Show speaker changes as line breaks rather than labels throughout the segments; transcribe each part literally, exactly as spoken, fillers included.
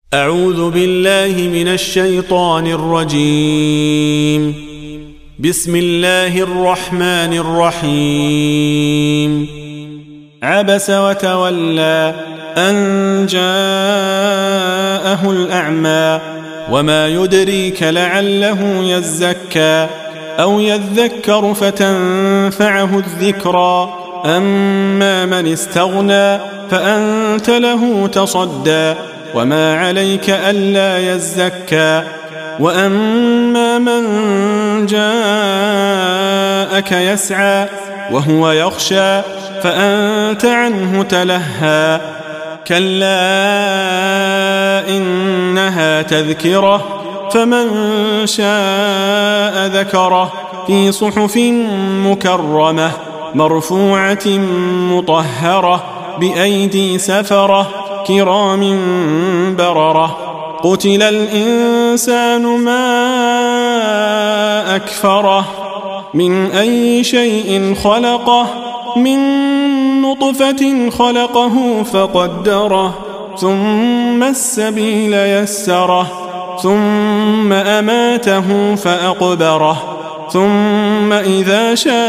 أعوذ بالله من الشيطان الرجيم. بسم الله الرحمن الرحيم. عبس وتولى أن جاءه الأعمى وما يدريك لعله يزكى أو يذكر فتنفعه الذكرى أما من استغنى فأنت له تصدى وما عليك ألا يزكى وأما من جاءك يسعى وهو يخشى فأنت عنه تلهى كلا إنها تذكرة فمن شاء ذكره في صحف مكرمة مرفوعة مطهرة بأيدي سفرة كرام بررة قتل الإنسان ما أكفره من أي شيء خلقه من نطفة خلقه فقدره ثم السبيل يسره ثم أماته فأقبره ثم إذا شاء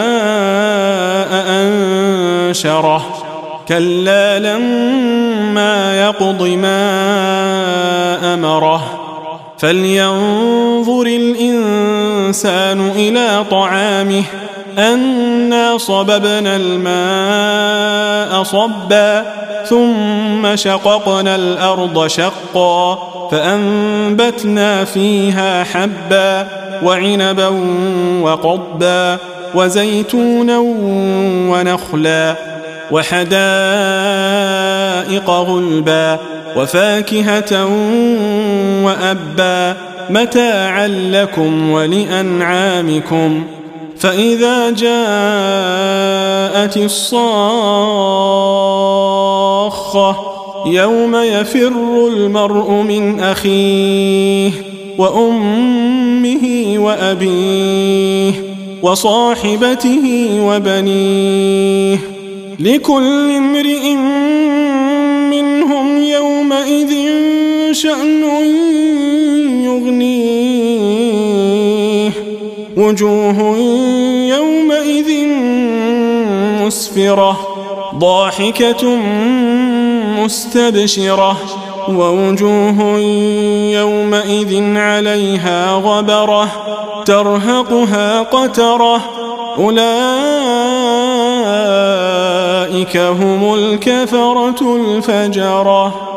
أنشره كلا لما يقض ما أمره فلينظر الإنسان إلى طعامه أنا صببنا الماء صبا ثم شققنا الأرض شقا فأنبتنا فيها حبا وعنبا وقضبا وزيتونا ونخلا وحدائق غلبا وفاكهة وأبا متاعا لكم ولأنعامكم فإذا جاءت الصاخة يوم يفر المرء من أخيه وأمه وأبيه وصاحبته وبنيه لكل امرئ منهم يومئذ شأن يغنيه وجوه يومئذ مسفرة ضاحكة مستبشرة ووجوه يومئذ عليها غبرة ترهقها قترة أولئك هم الكفرة الفجرة.